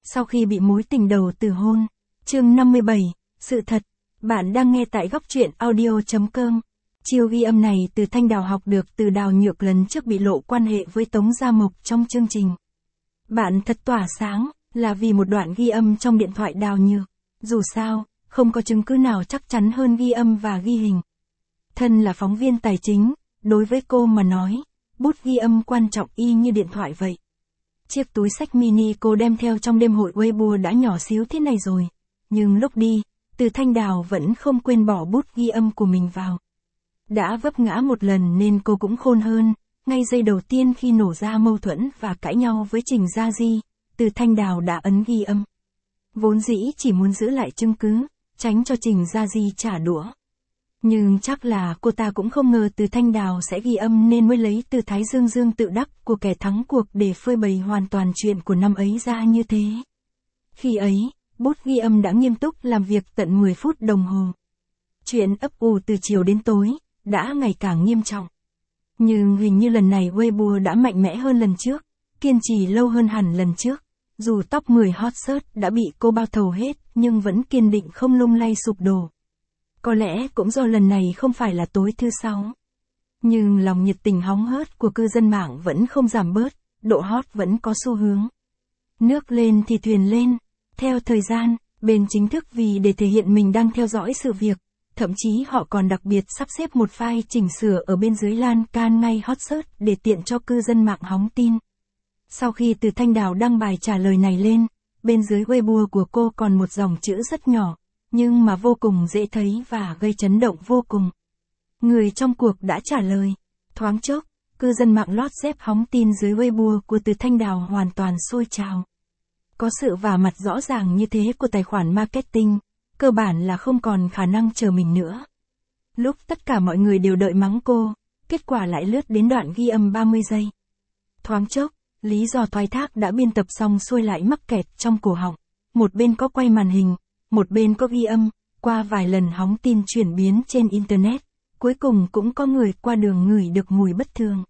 sau khi bị mối tình đầu từ hôn. Chương 57, sự thật. Bạn đang nghe tại góc truyện audio.com. Chiêu ghi âm này Từ Thanh Đào học được từ Đào Nhược lần trước bị lộ quan hệ với Tống Gia Mộc trong chương trình. Bạn thật tỏa sáng, là vì một đoạn ghi âm trong điện thoại Đào Nhược. Dù sao, không có chứng cứ nào chắc chắn hơn ghi âm và ghi hình. Thân là phóng viên tài chính, đối với cô mà nói, bút ghi âm quan trọng y như điện thoại vậy. Chiếc túi xách mini cô đem theo trong đêm hội Weibo đã nhỏ xíu thế này rồi. Nhưng lúc đi, Từ Thanh Đào vẫn không quên bỏ bút ghi âm của mình vào. Đã vấp ngã một lần nên cô cũng khôn hơn, ngay giây đầu tiên khi nổ ra mâu thuẫn và cãi nhau với Trình Gia Di, Từ Thanh Đào đã ấn ghi âm. Vốn dĩ chỉ muốn giữ lại chứng cứ, tránh cho Trình Gia Di trả đũa. Nhưng chắc là cô ta cũng không ngờ Từ Thanh Đào sẽ ghi âm nên mới lấy từ thái dương tự đắc của kẻ thắng cuộc để phơi bày hoàn toàn chuyện của năm ấy ra như thế. Khi ấy, bút ghi âm đã nghiêm túc làm việc tận 10 phút đồng hồ. Chuyện ấp ủ từ chiều đến tối, đã ngày càng nghiêm trọng. Nhưng hình như lần này Weibo đã mạnh mẽ hơn lần trước, kiên trì lâu hơn hẳn lần trước. Dù top 10 hot search đã bị cô bao thầu hết nhưng vẫn kiên định không lung lay sụp đổ. Có lẽ cũng do lần này không phải là tối thứ 6. Nhưng lòng nhiệt tình hóng hớt của cư dân mạng vẫn không giảm bớt, độ hot vẫn có xu hướng. Nước lên thì thuyền lên. Theo thời gian, bên chính thức vì để thể hiện mình đang theo dõi sự việc, thậm chí họ còn đặc biệt sắp xếp một file chỉnh sửa ở bên dưới lan can ngay hot search để tiện cho cư dân mạng hóng tin. Sau khi Từ Thanh Đào đăng bài trả lời này lên, bên dưới Weibo của cô còn một dòng chữ rất nhỏ, nhưng mà vô cùng dễ thấy và gây chấn động vô cùng. Người trong cuộc đã trả lời. Thoáng chốc, cư dân mạng lót dép hóng tin dưới Weibo của Từ Thanh Đào hoàn toàn sôi trào. Có sự vả mặt rõ ràng như thế của tài khoản marketing, cơ bản là không còn khả năng chờ mình nữa. Lúc tất cả mọi người đều đợi mắng cô, kết quả lại lướt đến đoạn ghi âm 30 giây. Thoáng chốc, lý do thoái thác đã biên tập xong xuôi lại mắc kẹt trong cổ họng. Một bên có quay màn hình, một bên có ghi âm, qua vài lần hóng tin chuyển biến trên Internet, cuối cùng cũng có người qua đường ngửi được mùi bất thường.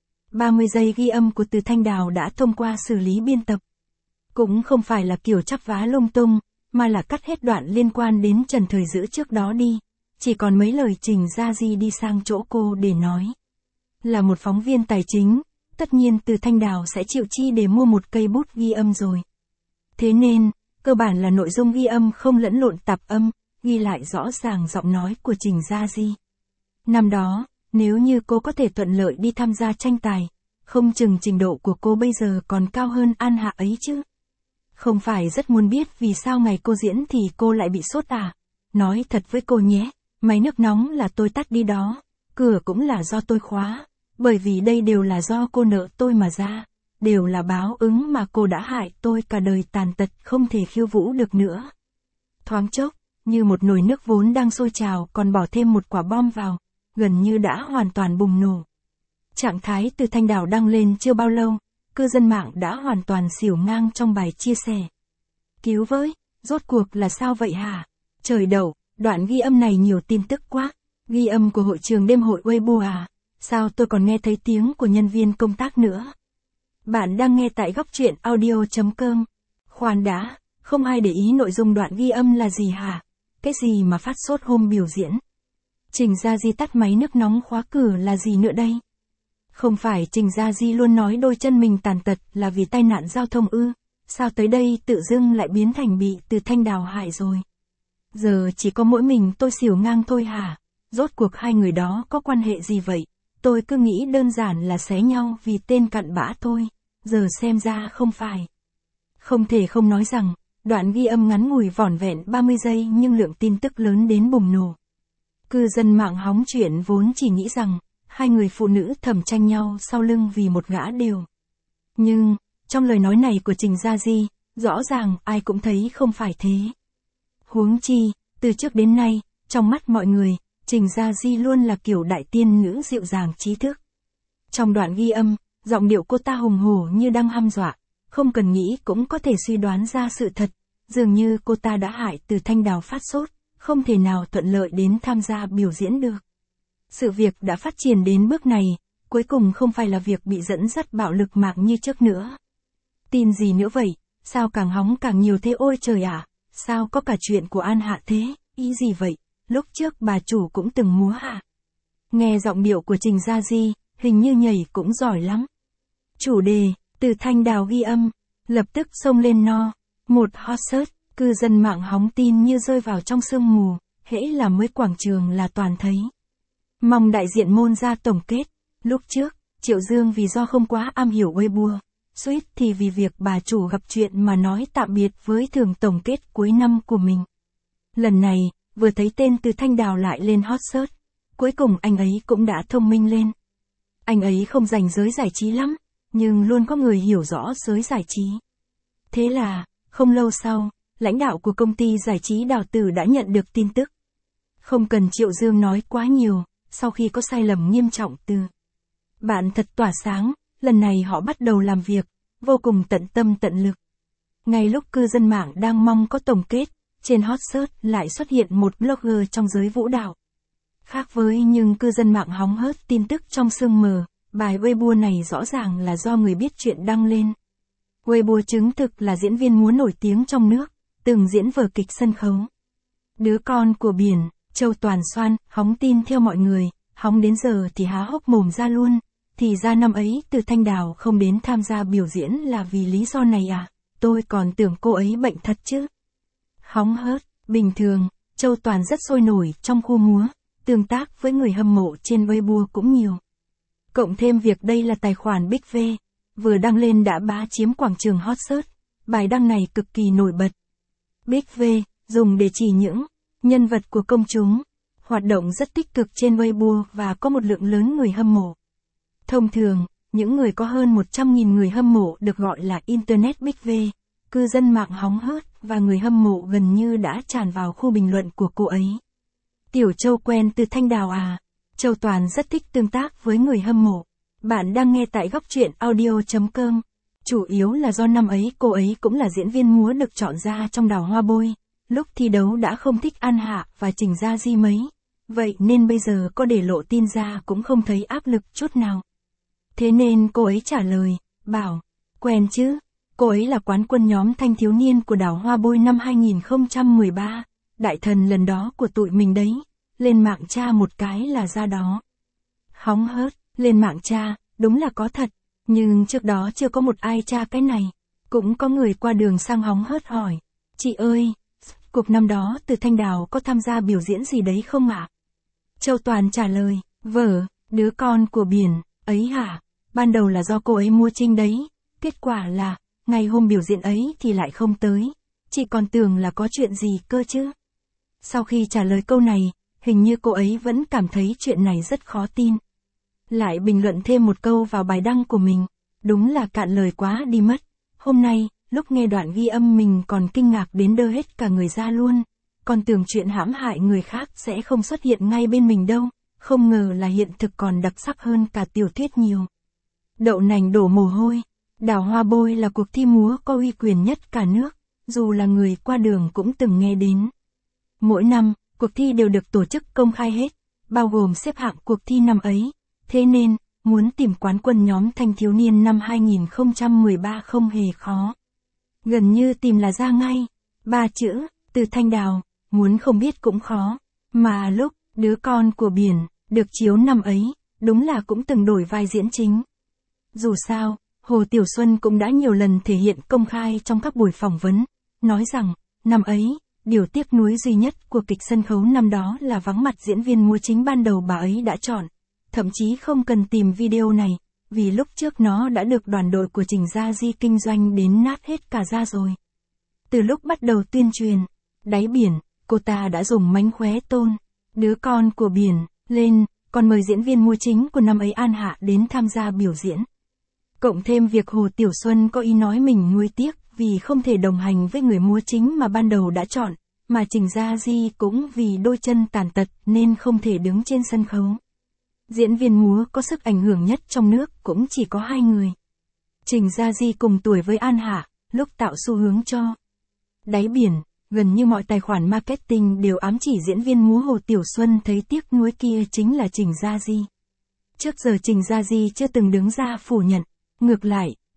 30 giây ghi âm của Từ Thanh Đào đã thông qua xử lý biên tập. Cũng không phải là kiểu chắp vá lung tung, mà là cắt hết đoạn liên quan đến Trần Thời Dữ trước đó đi, chỉ còn mấy lời Trình Gia Di đi sang chỗ cô để nói. Là một phóng viên tài chính, tất nhiên Từ Thanh Đào sẽ chịu chi để mua một cây bút ghi âm rồi. Thế nên, cơ bản là nội dung ghi âm không lẫn lộn tạp âm, ghi lại rõ ràng giọng nói của Trình Gia Di. Năm đó, nếu như cô có thể thuận lợi đi tham gia tranh tài, không chừng trình độ của cô bây giờ còn cao hơn An Hạ ấy chứ. Không phải rất muốn biết vì sao ngày cô diễn thì cô lại bị sốt à? Nói thật với cô nhé, máy nước nóng là tôi tắt đi đó, cửa cũng là do tôi khóa, bởi vì đây đều là do cô nợ tôi mà ra, đều là báo ứng mà cô đã hại tôi cả đời tàn tật không thể khiêu vũ được nữa. Thoáng chốc, như một nồi nước vốn đang sôi trào còn bỏ thêm một quả bom vào, gần như đã hoàn toàn bùng nổ. Trạng thái Từ Thanh Đào đăng lên chưa bao lâu, cư dân mạng đã hoàn toàn xỉu ngang trong bài chia sẻ. Cứu với, rốt cuộc là sao vậy hả? Trời đậu, đoạn ghi âm này nhiều tin tức quá. Ghi âm của hội trường đêm hội Weibo à? Sao tôi còn nghe thấy tiếng của nhân viên công tác nữa? Bạn đang nghe tại góc truyện audio.com. Khoan đã, không ai để ý nội dung đoạn ghi âm là gì hả? Cái gì mà phát sốt hôm biểu diễn? Trình Gia Di tắt máy nước nóng khóa cửa là gì nữa đây? Không phải Trình Gia Di luôn nói đôi chân mình tàn tật là vì tai nạn giao thông ư? Sao tới đây tự dưng lại biến thành bị Từ Thanh Đào hại rồi? Giờ chỉ có mỗi mình tôi xỉu ngang thôi hả? Rốt cuộc hai người đó có quan hệ gì vậy? Tôi cứ nghĩ đơn giản là xé nhau vì tên cặn bã thôi. Giờ xem ra không phải. Không thể không nói rằng, đoạn ghi âm ngắn ngủi vỏn vẹn 30 giây nhưng lượng tin tức lớn đến bùng nổ. Cư dân mạng hóng chuyện vốn chỉ nghĩ rằng, hai người phụ nữ thầm tranh nhau sau lưng vì một gã đều. Nhưng, trong lời nói này của Trình Gia Di, rõ ràng ai cũng thấy không phải thế. Huống chi, từ trước đến nay, trong mắt mọi người, Trình Gia Di luôn là kiểu đại tiên nữ dịu dàng trí thức. Trong đoạn ghi âm, giọng điệu cô ta hùng hổ như đang hăm dọa, không cần nghĩ cũng có thể suy đoán ra sự thật, dường như cô ta đã hại Từ Thanh Đào phát sốt, không thể nào thuận lợi đến tham gia biểu diễn được. Sự việc đã phát triển đến bước này, cuối cùng không phải là việc bị dẫn dắt bạo lực mạng như trước nữa. Tin gì nữa vậy, sao càng hóng càng nhiều thế ôi trời ạ, sao có cả chuyện của An Hạ thế, ý gì vậy, lúc trước bà chủ cũng từng múa hả? Nghe giọng điệu của Trình Gia Di, hình như nhảy cũng giỏi lắm. Chủ đề, từ Thanh Đào ghi âm, lập tức xông lên no. Một hot search, cư dân mạng hóng tin như rơi vào trong sương mù, hễ là mới quảng trường là toàn thấy. Mong đại diện môn ra tổng kết, lúc trước, Triệu Dương vì do không quá am hiểu Weibo, suýt thì vì việc bà chủ gặp chuyện mà nói tạm biệt với thưởng tổng kết cuối năm của mình. Lần này, vừa thấy tên từ Thanh Đào lại lên hot search, cuối cùng anh ấy cũng đã thông minh lên. Anh ấy không rành giới giải trí lắm, nhưng luôn có người hiểu rõ giới giải trí. Thế là, không lâu sau, lãnh đạo của công ty giải trí Đào Tử đã nhận được tin tức. Không cần Triệu Dương nói quá nhiều, sau khi có sai lầm nghiêm trọng từ bạn thật tỏa sáng, lần này họ bắt đầu làm việc, vô cùng tận tâm tận lực. Ngay lúc cư dân mạng đang mong có tổng kết, trên hot search lại xuất hiện một blogger trong giới vũ đạo. Khác với nhưng cư dân mạng hóng hớt tin tức trong sương mờ, bài Weibo này rõ ràng là do người biết chuyện đăng lên. Weibo chứng thực là diễn viên múa nổi tiếng trong nước, từng diễn vở kịch sân khấu. Đứa con của biển, Châu Toàn Xoan, hóng tin theo mọi người, hóng đến giờ thì há hốc mồm ra luôn. Thì ra năm ấy từ Thanh Đào không đến tham gia biểu diễn là vì lý do này à, tôi còn tưởng cô ấy bệnh thật chứ. Hóng hớt, bình thường, Châu Toàn rất sôi nổi trong khu múa, tương tác với người hâm mộ trên Weibo cũng nhiều. Cộng thêm việc đây là tài khoản Big V, vừa đăng lên đã bá chiếm quảng trường hot search, bài đăng này cực kỳ nổi bật. Big V, dùng để chỉ những nhân vật của công chúng, hoạt động rất tích cực trên Weibo và có một lượng lớn người hâm mộ. Thông thường, những người có hơn 100.000 người hâm mộ được gọi là Internet Big V, cư dân mạng hóng hớt và người hâm mộ gần như đã tràn vào khu bình luận của cô ấy. Tiểu Châu quen từ Thanh Đào à? Châu Toàn rất thích tương tác với người hâm mộ. Bạn đang nghe tại góc truyện audio.com. Chủ yếu là do năm ấy cô ấy cũng là diễn viên múa được chọn ra trong Đào Hoa Bôi. Lúc thi đấu đã không thích An Hạ và Trình Gia Di mấy. Vậy nên bây giờ có để lộ tin ra cũng không thấy áp lực chút nào. Thế nên cô ấy trả lời, bảo, quen chứ, cô ấy là quán quân nhóm thanh thiếu niên của Đào Hoa Bôi năm 2013, đại thần lần đó của tụi mình đấy, lên mạng tra một cái là ra đó. Hóng hớt, lên mạng tra, đúng là có thật, nhưng trước đó chưa có một ai tra cái này, cũng có người qua đường sang hóng hớt hỏi, chị ơi, cuộc năm đó từ Thanh Đào có tham gia biểu diễn gì đấy không ạ? Châu Toàn trả lời, vở, đứa con của biển, ấy hả? Ban đầu là do cô ấy mua trinh đấy, kết quả là, ngày hôm biểu diễn ấy thì lại không tới, chị còn tưởng là có chuyện gì cơ chứ. Sau khi trả lời câu này, hình như cô ấy vẫn cảm thấy chuyện này rất khó tin. Lại bình luận thêm một câu vào bài đăng của mình, đúng là cạn lời quá đi mất. Hôm nay, lúc nghe đoạn ghi âm mình còn kinh ngạc đến đơ hết cả người ra luôn, còn tưởng chuyện hãm hại người khác sẽ không xuất hiện ngay bên mình đâu, không ngờ là hiện thực còn đặc sắc hơn cả tiểu thuyết nhiều. Đậu nành đổ mồ hôi, Đào Hoa Bôi là cuộc thi múa có uy quyền nhất cả nước, dù là người qua đường cũng từng nghe đến. Mỗi năm, cuộc thi đều được tổ chức công khai hết, bao gồm xếp hạng cuộc thi năm ấy, thế nên, muốn tìm quán quân nhóm thanh thiếu niên năm 2013 không hề khó. Gần như tìm là ra ngay, 3 chữ, từ Thanh Đào, muốn không biết cũng khó, mà lúc, đứa con của biển, được chiếu năm ấy, đúng là cũng từng đổi vai diễn chính. Dù sao, Hồ Tiểu Xuân cũng đã nhiều lần thể hiện công khai trong các buổi phỏng vấn, nói rằng, năm ấy, điều tiếc nuối duy nhất của kịch sân khấu năm đó là vắng mặt diễn viên múa chính ban đầu bà ấy đã chọn. Thậm chí không cần tìm video này, vì lúc trước nó đã được đoàn đội của Trình Gia Di kinh doanh đến nát hết cả ra rồi. Từ lúc bắt đầu tuyên truyền, đáy biển, cô ta đã dùng mánh khóe tôn, đứa con của biển, lên, còn mời diễn viên múa chính của năm ấy An Hạ đến tham gia biểu diễn. Cộng thêm việc Hồ Tiểu Xuân có ý nói mình nuối tiếc vì không thể đồng hành với người múa chính mà ban đầu đã chọn, mà Trình Gia Di cũng vì đôi chân tàn tật nên không thể đứng trên sân khấu. Diễn viên múa có sức ảnh hưởng nhất trong nước cũng chỉ có 2 người. Trình Gia Di cùng tuổi với An Hạ, lúc tạo xu hướng cho đáy biển, gần như mọi tài khoản marketing đều ám chỉ diễn viên múa Hồ Tiểu Xuân thấy tiếc nuối kia chính là Trình Gia Di. Trước giờ Trình Gia Di chưa từng đứng ra phủ nhận, ngược lại,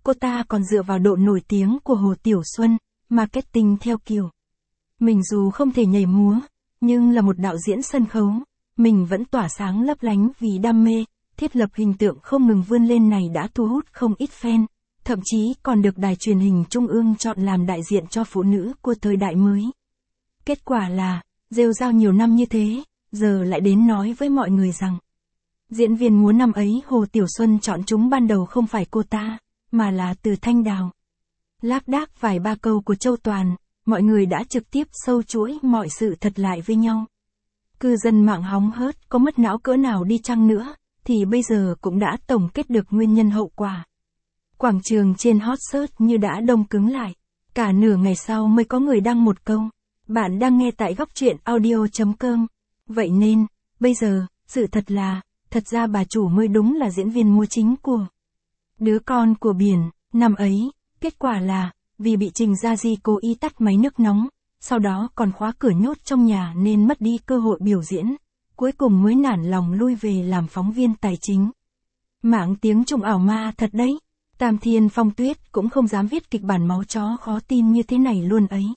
cô ta còn dựa vào độ nổi tiếng của Hồ Tiểu Xuân, marketing theo kiểu. Mình dù không thể nhảy múa, nhưng là một đạo diễn sân khấu, mình vẫn tỏa sáng lấp lánh vì đam mê, thiết lập hình tượng không ngừng vươn lên này đã thu hút không ít fan, thậm chí còn được đài truyền hình trung ương chọn làm đại diện cho phụ nữ của thời đại mới. Kết quả là, rêu rao nhiều năm như thế, giờ lại đến nói với mọi người rằng, diễn viên múa năm ấy Hồ Tiểu Xuân chọn chúng ban đầu không phải cô ta, mà là Từ Thanh Đào. Lác đác vài ba câu của Châu Toàn, mọi người đã trực tiếp sâu chuỗi mọi sự thật lại với nhau. Cư dân mạng hóng hớt có mất não cỡ nào đi chăng nữa, thì bây giờ cũng đã tổng kết được nguyên nhân hậu quả. Quảng trường trên hot search như đã đông cứng lại. Cả nửa ngày sau mới có người đăng một câu. Bạn đang nghe tại góc truyện audio.com. Vậy nên, bây giờ, sự thật là, thật ra bà chủ mới đúng là diễn viên múa chính của Đứa Con của Biển. Năm ấy, kết quả là, vì bị Trình Gia Di cố ý tắt máy nước nóng, sau đó còn khóa cửa nhốt trong nhà nên mất đi cơ hội biểu diễn, cuối cùng mới nản lòng lui về làm phóng viên tài chính. Mạng tiếng Trung ảo ma thật đấy. Tam Thiên Phong Tuyết cũng không dám viết kịch bản máu chó khó tin như thế này luôn ấy.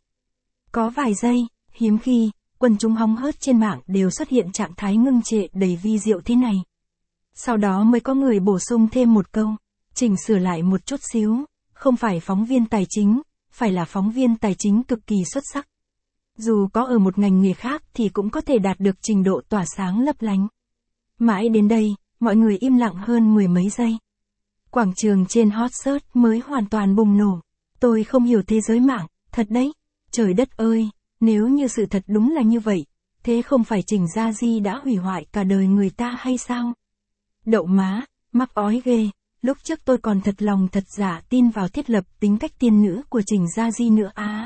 Có vài giây, hiếm khi, quần chúng hóng hớt trên mạng đều xuất hiện trạng thái ngưng trệ đầy vi diệu thế này. Sau đó mới có người bổ sung thêm một câu, chỉnh sửa lại một chút xíu, không phải phóng viên tài chính, phải là phóng viên tài chính cực kỳ xuất sắc. Dù có ở một ngành nghề khác thì cũng có thể đạt được trình độ tỏa sáng lấp lánh. Mãi đến đây, mọi người im lặng hơn mười mấy giây. Quảng trường trên hot search mới hoàn toàn bùng nổ. Tôi không hiểu thế giới mạng, thật đấy. Trời đất ơi, nếu như sự thật đúng là như vậy, thế không phải Trình Gia Di đã hủy hoại cả đời người ta hay sao? Đậu má, mắc ói ghê, lúc trước tôi còn thật lòng thật giả tin vào thiết lập tính cách tiên nữ của Trình Gia Di nữa á.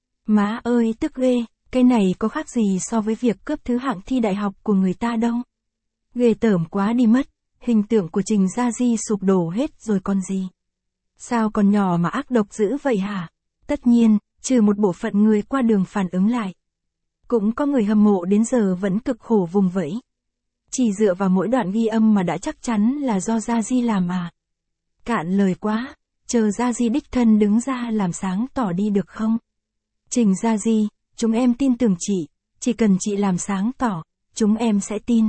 Má ơi tức ghê, cái này có khác gì so với việc cướp thứ hạng thi đại học của người ta đâu. Ghê tởm quá đi mất, hình tượng của Trình Gia Di sụp đổ hết rồi còn gì. Sao còn nhỏ mà ác độc dữ vậy hả? Tất nhiên, trừ một bộ phận người qua đường phản ứng lại. Cũng có người hâm mộ đến giờ vẫn cực khổ vùng vẫy. Chỉ dựa vào mỗi đoạn ghi âm mà đã chắc chắn là do Gia Di làm à. Cạn lời quá, chờ Gia Di đích thân đứng ra làm sáng tỏ đi được không? Trình Gia Di, chúng em tin tưởng chị, chỉ cần chị làm sáng tỏ, chúng em sẽ tin.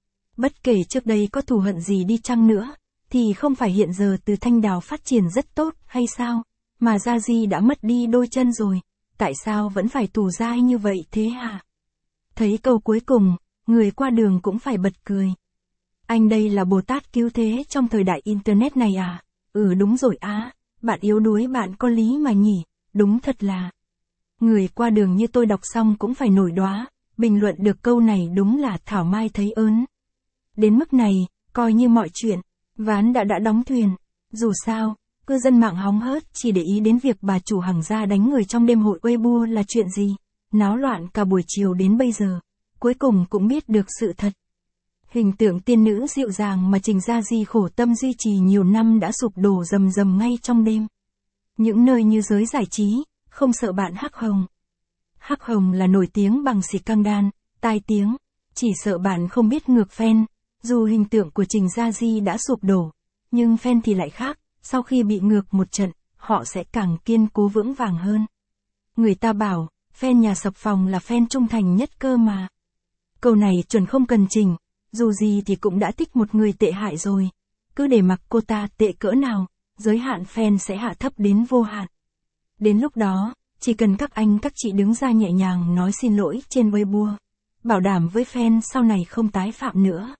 Bất kể trước đây có thù hận gì đi chăng nữa, thì không phải hiện giờ Từ Thanh Đào phát triển rất tốt hay sao, mà Gia Di đã mất đi đôi chân rồi, tại sao vẫn phải tù dai như vậy thế hả? Thấy câu cuối cùng, người qua đường cũng phải bật cười. Anh đây là Bồ Tát cứu thế trong thời đại Internet này à? Ừ đúng rồi á, bạn yếu đuối bạn có lý mà nhỉ, đúng thật là. Người qua đường như tôi đọc xong cũng phải nổi đoá, bình luận được câu này đúng là thảo mai thấy ớn. Đến mức này, coi như mọi chuyện, ván đã đóng thuyền. Dù sao, cư dân mạng hóng hớt chỉ để ý đến việc bà chủ Hằng Gia đánh người trong đêm hội Weibo là chuyện gì. Náo loạn cả buổi chiều đến bây giờ, cuối cùng cũng biết được sự thật. Hình tượng tiên nữ dịu dàng mà Trình Gia Di khổ tâm duy trì nhiều năm đã sụp đổ rầm rầm ngay trong đêm. Những nơi như giới giải trí, không sợ bạn Hắc Hồng. Hắc Hồng là nổi tiếng bằng scandal, tai tiếng, chỉ sợ bạn không biết ngược fan. Dù hình tượng của Trình Gia Di đã sụp đổ, nhưng fan thì lại khác, sau khi bị ngược một trận, họ sẽ càng kiên cố vững vàng hơn. Người ta bảo, fan nhà sập phòng là fan trung thành nhất cơ mà. Câu này chuẩn không cần chỉnh, dù gì thì cũng đã thích một người tệ hại rồi. Cứ để mặc cô ta tệ cỡ nào, giới hạn fan sẽ hạ thấp đến vô hạn. Đến lúc đó, chỉ cần các anh các chị đứng ra nhẹ nhàng nói xin lỗi trên Weibo, bảo đảm với fan sau này không tái phạm nữa.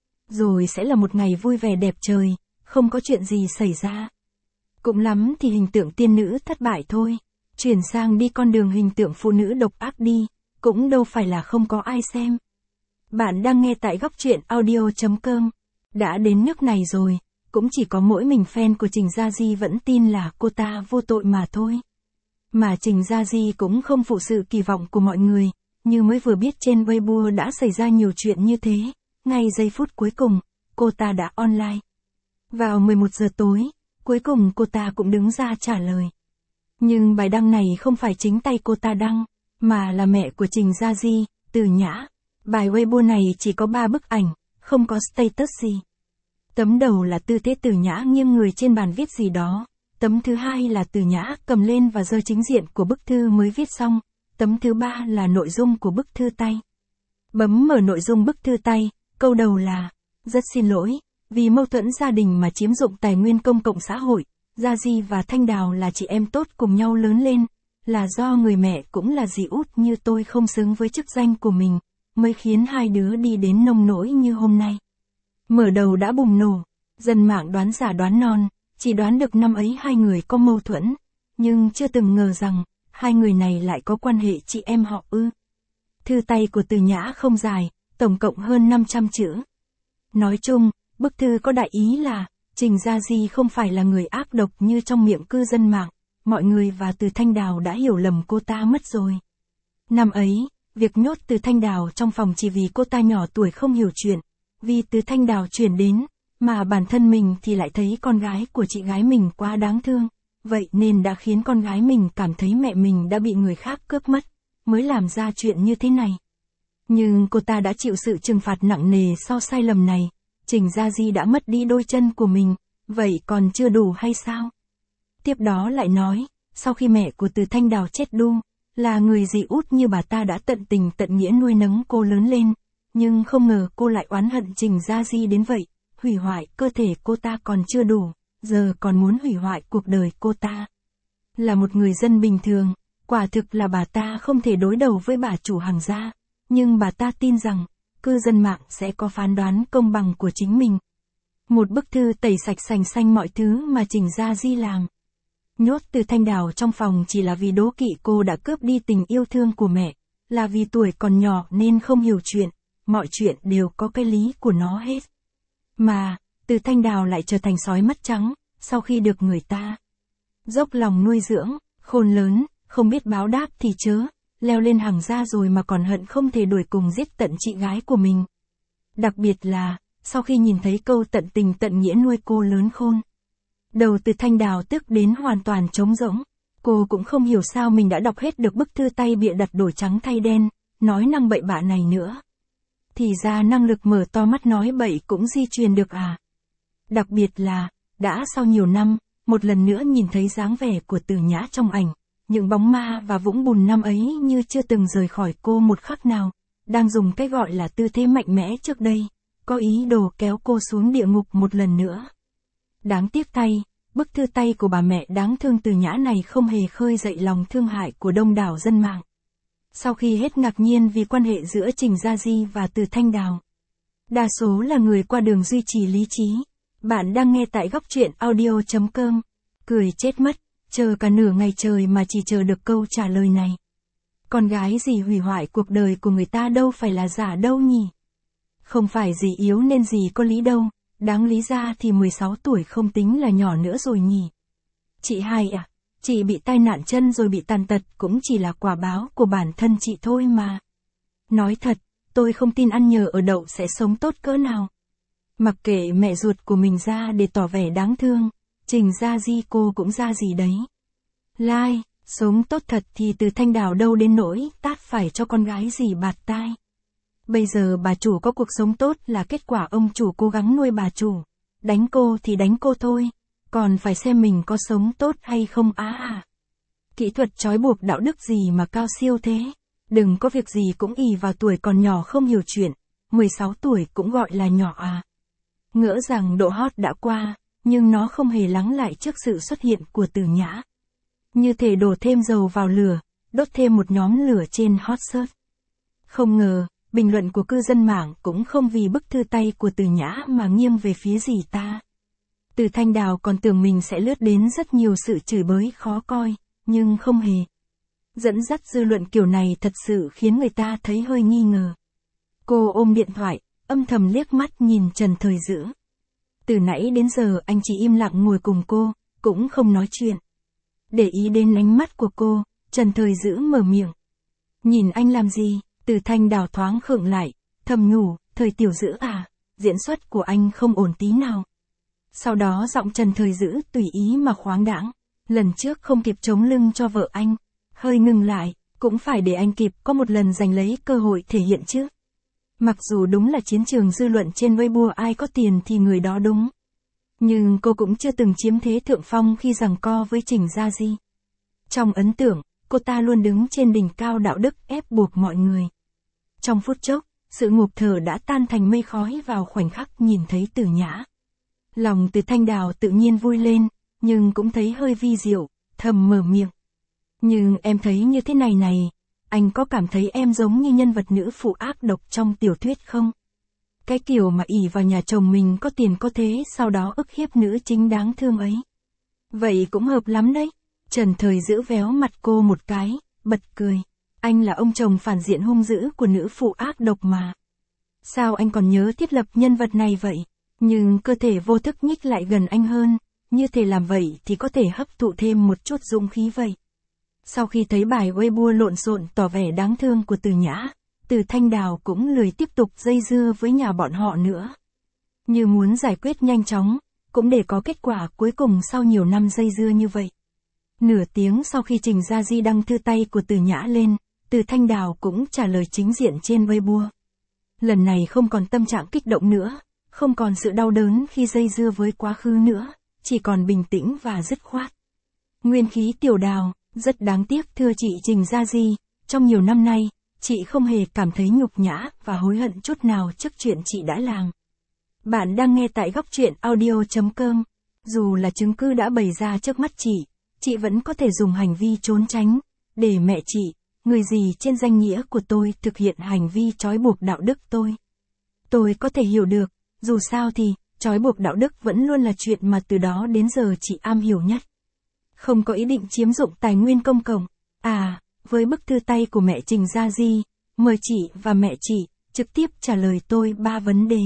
Rồi sẽ là một ngày vui vẻ đẹp trời, không có chuyện gì xảy ra. Cũng lắm thì hình tượng tiên nữ thất bại thôi, chuyển sang đi con đường hình tượng phụ nữ độc ác đi, cũng đâu phải là không có ai xem. Bạn đang nghe tại góc truyện audio.com. Đã đến nước này rồi, cũng chỉ có mỗi mình fan của Trình Gia Di vẫn tin là cô ta vô tội mà thôi. Mà Trình Gia Di cũng không phụ sự kỳ vọng của mọi người, như mới vừa biết trên Weibo đã xảy ra nhiều chuyện như thế. Ngay giây phút cuối cùng, cô ta đã online. Vào 11 giờ tối, cuối cùng cô ta cũng đứng ra trả lời. Nhưng bài đăng này không phải chính tay cô ta đăng, mà là mẹ của Trình Gia Di, Từ Nhã. Bài Weibo này chỉ có 3 bức ảnh, không có status gì. Tấm đầu là tư thế Từ Nhã nghiêng người trên bàn viết gì đó. Tấm thứ hai là Từ Nhã cầm lên và giơ chính diện của bức thư mới viết xong. Tấm thứ ba là nội dung của bức thư tay. Bấm mở nội dung bức thư tay, câu đầu là: rất xin lỗi, vì mâu thuẫn gia đình mà chiếm dụng tài nguyên công cộng xã hội. Gia Di và Thanh Đào là chị em tốt cùng nhau lớn lên, là do người mẹ cũng là dì út như tôi không xứng với chức danh của mình, mới khiến hai đứa đi đến nông nỗi như hôm nay. Mở đầu đã bùng nổ, dân mạng đoán giả đoán non, chỉ đoán được năm ấy hai người có mâu thuẫn, nhưng chưa từng ngờ rằng, hai người này lại có quan hệ chị em họ ư. Thư tay của Từ Nhã không dài, tổng cộng hơn 500 chữ. Nói chung, bức thư có đại ý là, Trình Gia Di không phải là người ác độc như trong miệng cư dân mạng, mọi người và Từ Thanh Đào đã hiểu lầm cô ta mất rồi. Năm ấy, việc nhốt Từ Thanh Đào trong phòng chỉ vì cô ta nhỏ tuổi không hiểu chuyện, vì Từ Thanh Đào chuyển đến, mà bản thân mình thì lại thấy con gái của chị gái mình quá đáng thương, vậy nên đã khiến con gái mình cảm thấy mẹ mình đã bị người khác cướp mất, mới làm ra chuyện như thế này. Nhưng cô ta đã chịu sự trừng phạt nặng nề sau sai lầm này. Trình Gia Di đã mất đi đôi chân của mình, vậy còn chưa đủ hay sao? Tiếp đó lại nói, sau khi mẹ của Từ Thanh Đào chết đu, là người dì út như bà ta đã tận tình tận nghĩa nuôi nấng cô lớn lên, nhưng không ngờ cô lại oán hận Trình Gia Di đến vậy, hủy hoại cơ thể cô ta còn chưa đủ, giờ còn muốn hủy hoại cuộc đời cô ta. Là một người dân bình thường, quả thực là bà ta không thể đối đầu với bà chủ hàng gia, nhưng bà ta tin rằng, cư dân mạng sẽ có phán đoán công bằng của chính mình. Một bức thư tẩy sạch sành xanh mọi thứ mà Trình Gia Di làm. Nhốt Từ Thanh Đào trong phòng chỉ là vì đố kỵ cô đã cướp đi tình yêu thương của mẹ, là vì tuổi còn nhỏ nên không hiểu chuyện, mọi chuyện đều có cái lý của nó hết. Mà, Từ Thanh Đào lại trở thành sói mắt trắng, sau khi được người ta dốc lòng nuôi dưỡng, khôn lớn, không biết báo đáp thì chớ, leo lên hàng gia rồi mà còn hận không thể đuổi cùng giết tận chị gái của mình. Đặc biệt là, sau khi nhìn thấy câu tận tình tận nghĩa nuôi cô lớn khôn. Đầu Từ Thanh Đào tức đến hoàn toàn trống rỗng, cô cũng không hiểu sao mình đã đọc hết được bức thư tay bịa đặt đổi trắng thay đen, nói năng bậy bạ này nữa. Thì ra năng lực mở to mắt nói bậy cũng di truyền được à. Đặc biệt là, đã sau nhiều năm, một lần nữa nhìn thấy dáng vẻ của Từ Nhã trong ảnh. Những bóng ma và vũng bùn năm ấy như chưa từng rời khỏi cô một khắc nào, đang dùng cái gọi là tư thế mạnh mẽ trước đây, có ý đồ kéo cô xuống địa ngục một lần nữa. Đáng tiếc thay, bức thư tay của bà mẹ đáng thương Từ Nhã này không hề khơi dậy lòng thương hại của đông đảo dân mạng. Sau khi hết ngạc nhiên vì quan hệ giữa Trình Gia Di và Từ Thanh Đào, đa số là người qua đường duy trì lý trí. Bạn đang nghe tại góc truyện audio.com. Cười chết mất. Chờ cả nửa ngày trời mà chỉ chờ được câu trả lời này. Con gái gì hủy hoại cuộc đời của người ta đâu phải là giả đâu nhỉ? Không phải gì yếu nên gì có lý đâu, đáng lý ra thì 16 tuổi không tính là nhỏ nữa rồi nhỉ? Chị hai à, chị bị tai nạn chân rồi bị tàn tật cũng chỉ là quả báo của bản thân chị thôi mà. Nói thật, tôi không tin ăn nhờ ở đậu sẽ sống tốt cỡ nào. Mặc kệ mẹ ruột của mình ra để tỏ vẻ đáng thương. Trình Gia Di cô cũng ra gì đấy. Lai, sống tốt thật thì Từ Thanh Đào đâu đến nỗi tát phải cho con gái gì bạt tai. Bây giờ bà chủ có cuộc sống tốt là kết quả ông chủ cố gắng nuôi bà chủ. Đánh cô thì đánh cô thôi, còn phải xem mình có sống tốt hay không à. Kỹ thuật trói buộc đạo đức gì mà cao siêu thế. Đừng có việc gì cũng ì vào tuổi còn nhỏ không hiểu chuyện. 16 tuổi cũng gọi là nhỏ à. Ngỡ rằng độ hot đã qua. Nhưng nó không hề lắng lại trước sự xuất hiện của Từ Nhã. Như thể đổ thêm dầu vào lửa, đốt thêm một nhóm lửa trên hot search. Không ngờ, bình luận của cư dân mạng cũng không vì bức thư tay của Từ Nhã mà nghiêng về phía gì ta. Từ Thanh Đào còn tưởng mình sẽ lướt đến rất nhiều sự chửi bới khó coi, nhưng không hề. Dẫn dắt dư luận kiểu này thật sự khiến người ta thấy hơi nghi ngờ. Cô ôm điện thoại, âm thầm liếc mắt nhìn Trần Thời Dữ. Từ nãy đến giờ anh chỉ im lặng ngồi cùng cô, cũng không nói chuyện. Để ý đến ánh mắt của cô, Trần Thời Dữ mở miệng. Nhìn anh làm gì? Từ Thanh Đào thoáng khựng lại, thầm nhủ, Thời tiểu Dữ à, diễn xuất của anh không ổn tí nào. Sau đó giọng Trần Thời Dữ tùy ý mà khoáng đãng. Lần trước không kịp chống lưng cho vợ anh, hơi ngừng lại, cũng phải để anh kịp có một lần giành lấy cơ hội thể hiện chứ. Mặc dù đúng là chiến trường dư luận trên Weibo ai có tiền thì người đó đúng. Nhưng cô cũng chưa từng chiếm thế thượng phong khi giằng co với Trình Gia Di. Trong ấn tượng, cô ta luôn đứng trên đỉnh cao đạo đức ép buộc mọi người. Trong phút chốc, sự ngụp thở đã tan thành mây khói vào khoảnh khắc nhìn thấy Tử Nhã. Lòng Từ Thanh Đào tự nhiên vui lên, nhưng cũng thấy hơi vi diệu, thầm mở miệng. Nhưng em thấy như thế này này, anh có cảm thấy em giống như nhân vật nữ phụ ác độc trong tiểu thuyết không? Cái kiểu mà ỷ vào nhà chồng mình có tiền có thế sau đó ức hiếp nữ chính đáng thương ấy. Vậy cũng hợp lắm đấy. Trần Thời giữ véo mặt cô một cái, bật cười. Anh là ông chồng phản diện hung dữ của nữ phụ ác độc mà. Sao anh còn nhớ thiết lập nhân vật này vậy? Nhưng cơ thể vô thức nhích lại gần anh hơn, như thể làm vậy thì có thể hấp thụ thêm một chút dũng khí vậy. Sau khi thấy bài Weibo lộn xộn tỏ vẻ đáng thương của Từ Nhã, Từ Thanh Đào cũng lười tiếp tục dây dưa với nhà bọn họ nữa. Như muốn giải quyết nhanh chóng, cũng để có kết quả cuối cùng sau nhiều năm dây dưa như vậy. Nửa tiếng sau khi Trình Gia Di đăng thư tay của Từ Nhã lên, Từ Thanh Đào cũng trả lời chính diện trên Weibo. Lần này không còn tâm trạng kích động nữa, không còn sự đau đớn khi dây dưa với quá khứ nữa, chỉ còn bình tĩnh và dứt khoát. Nguyên khí Tiểu Đào, rất đáng tiếc thưa chị Trình Gia Di, trong nhiều năm nay, chị không hề cảm thấy nhục nhã và hối hận chút nào trước chuyện chị đã làm. Bạn đang nghe tại góc truyện audio.com. Dù là chứng cứ đã bày ra trước mắt chị vẫn có thể dùng hành vi trốn tránh, để mẹ chị, người gì trên danh nghĩa của tôi thực hiện hành vi trói buộc đạo đức tôi. Tôi có thể hiểu được, dù sao thì, trói buộc đạo đức vẫn luôn là chuyện mà từ đó đến giờ chị am hiểu nhất. Không có ý định chiếm dụng tài nguyên công cộng. Với bức thư tay của mẹ Trình Gia Di, mời chị và mẹ chị trực tiếp trả lời tôi 3 vấn đề.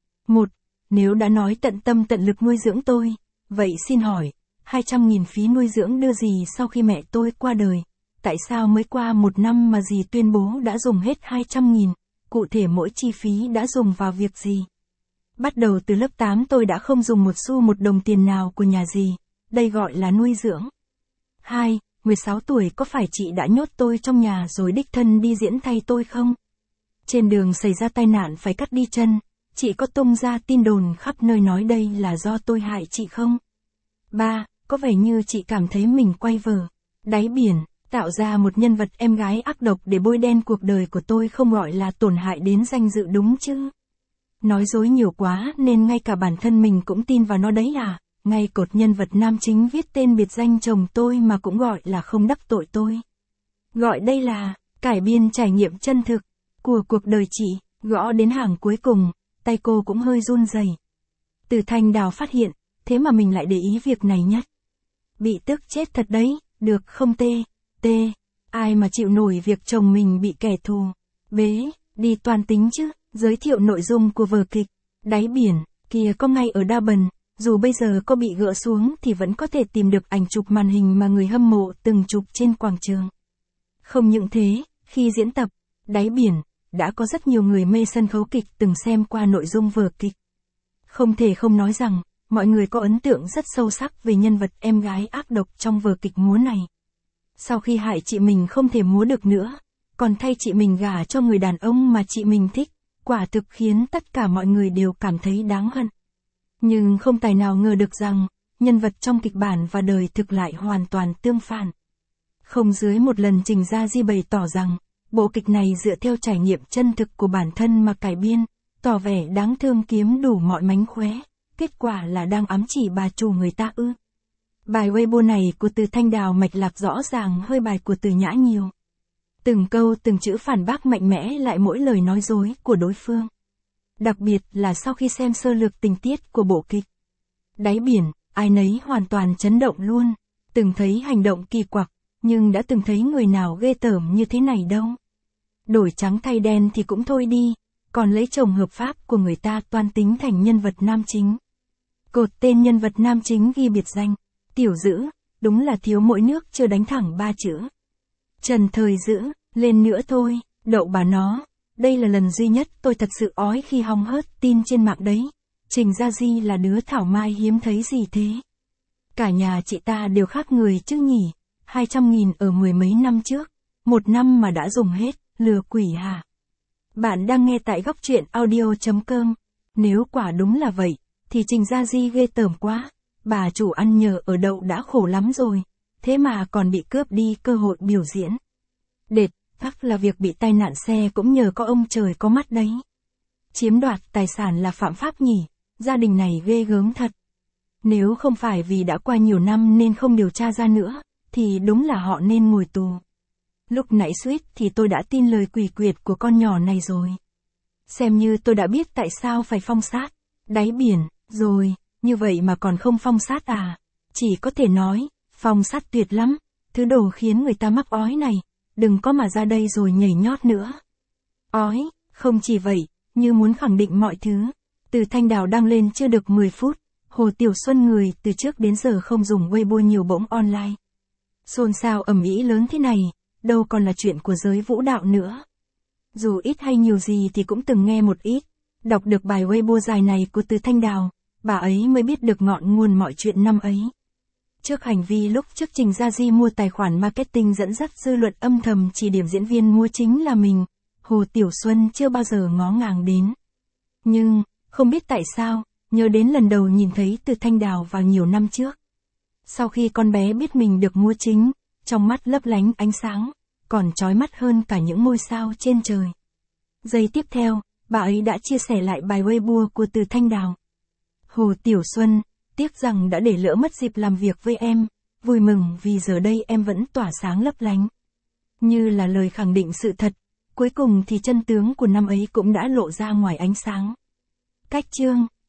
1. Nếu đã nói tận tâm tận lực nuôi dưỡng tôi, vậy xin hỏi, 200.000 phí nuôi dưỡng đưa dì sau khi mẹ tôi qua đời? Tại sao mới qua 1 năm mà dì tuyên bố đã dùng hết 200.000, cụ thể mỗi chi phí đã dùng vào việc gì? Bắt đầu từ lớp 8 tôi đã không dùng một xu một đồng tiền nào của nhà dì, đây gọi là nuôi dưỡng. 2. 16 tuổi có phải chị đã nhốt tôi trong nhà rồi đích thân đi diễn thay tôi không? Trên đường xảy ra tai nạn phải cắt đi chân, chị có tung ra tin đồn khắp nơi nói đây là do tôi hại chị không? 3. Có vẻ như chị cảm thấy mình quay vở, đáy biển, tạo ra một nhân vật em gái ác độc để bôi đen cuộc đời của tôi không gọi là tổn hại đến danh dự đúng chứ? Nói dối nhiều quá nên ngay cả bản thân mình cũng tin vào nó đấy à? Ngay cột nhân vật nam chính viết tên biệt danh chồng tôi mà cũng gọi là không đắc tội tôi. Gọi đây là cải biên trải nghiệm chân thực của cuộc đời chị. Gõ đến hàng cuối cùng, tay cô cũng hơi run rẩy. Từ Thanh Đào phát hiện, thế mà mình lại để ý việc này nhất. Bị tức chết thật đấy, được không T, ai mà chịu nổi việc chồng mình bị kẻ thù bế đi toan tính chứ? Giới thiệu nội dung của vở kịch Đáy Biển, kia có ngay ở Durban. Dù bây giờ có bị gỡ xuống thì vẫn có thể tìm được ảnh chụp màn hình mà người hâm mộ từng chụp trên quảng trường. Không những thế, khi diễn tập Đáy Biển, đã có rất nhiều người mê sân khấu kịch từng xem qua nội dung vở kịch. Không thể không nói rằng, mọi người có ấn tượng rất sâu sắc về nhân vật em gái ác độc trong vở kịch múa này. Sau khi hại chị mình không thể múa được nữa, còn thay chị mình gả cho người đàn ông mà chị mình thích, quả thực khiến tất cả mọi người đều cảm thấy đáng hận. Nhưng không tài nào ngờ được rằng, nhân vật trong kịch bản và đời thực lại hoàn toàn tương phản. Không dưới một lần Trình Gia Di bày tỏ rằng, bộ kịch này dựa theo trải nghiệm chân thực của bản thân mà cải biên, tỏ vẻ đáng thương kiếm đủ mọi mánh khóe, kết quả là đang ám chỉ bà chủ người ta ư. Bài Weibo này của Từ Thanh Đào mạch lạc rõ ràng hơi bài của Từ Nhã nhiều. Từng câu từng chữ phản bác mạnh mẽ lại mỗi lời nói dối của đối phương. Đặc biệt là sau khi xem sơ lược tình tiết của bộ kịch Đáy Biển, ai nấy hoàn toàn chấn động luôn. Từng thấy hành động kỳ quặc, nhưng đã từng thấy người nào ghê tởm như thế này đâu. Đổi trắng thay đen thì cũng thôi đi, còn lấy chồng hợp pháp của người ta toan tính thành nhân vật nam chính. Cột tên nhân vật nam chính ghi biệt danh Tiểu Dữ, đúng là thiếu mỗi nước chưa đánh thẳng 3 chữ. Trần Thời Dữ, lên nữa thôi, đậu bà nó. Đây là lần duy nhất tôi thật sự ói khi hóng hớt tin trên mạng đấy. Trình Gia Di là đứa thảo mai hiếm thấy gì thế. Cả nhà chị ta đều khác người chứ nhỉ. 200.000 ở mười mấy năm trước. 1 năm mà đã dùng hết, lừa quỷ hả? Bạn đang nghe tại góc truyện audio.com. Nếu quả đúng là vậy, thì Trình Gia Di ghê tởm quá, bà chủ ăn nhờ ở đậu đã khổ lắm rồi, thế mà còn bị cướp đi cơ hội biểu diễn. Đệt, chắc là việc bị tai nạn xe cũng nhờ có ông trời có mắt đấy. Chiếm đoạt tài sản là phạm pháp nhỉ, gia đình này ghê gớm thật. Nếu không phải vì đã qua nhiều năm nên không điều tra ra nữa, thì đúng là họ nên ngồi tù. Lúc nãy suýt thì tôi đã tin lời quỷ quyệt của con nhỏ này rồi. Xem như tôi đã biết tại sao phải phong sát, đáy biển, rồi, như vậy mà còn không phong sát à? Chỉ có thể nói, phong sát tuyệt lắm, thứ đồ khiến người ta mắc ói này, đừng có mà ra đây rồi nhảy nhót nữa. Ói, không chỉ vậy, như muốn khẳng định mọi thứ. Từ Thanh Đào đăng lên chưa được 10 phút, Hồ Tiểu Xuân người từ trước đến giờ không dùng Weibo nhiều bỗng online. Xôn xao ầm ĩ lớn thế này, đâu còn là chuyện của giới vũ đạo nữa. Dù ít hay nhiều gì thì cũng từng nghe một ít, đọc được bài Weibo dài này của Từ Thanh Đào, bà ấy mới biết được ngọn nguồn mọi chuyện năm ấy. Trước hành vi lúc trước Trình Gia Di mua tài khoản marketing dẫn dắt dư luận âm thầm chỉ điểm diễn viên mua chính là mình, Hồ Tiểu Xuân chưa bao giờ ngó ngàng đến. Nhưng, không biết tại sao, nhớ đến lần đầu nhìn thấy Từ Thanh Đào vào nhiều năm trước. Sau khi con bé biết mình được mua chính, trong mắt lấp lánh ánh sáng, còn chói mắt hơn cả những ngôi sao trên trời. Giây tiếp theo, bà ấy đã chia sẻ lại bài Weibo của Từ Thanh Đào. Hồ Tiểu Xuân, tiếc rằng đã để lỡ mất dịp làm việc với em, vui mừng vì giờ đây em vẫn tỏa sáng lấp lánh. Như là lời khẳng định sự thật, cuối cùng thì chân tướng của năm ấy cũng đã lộ ra ngoài ánh sáng. Cách chương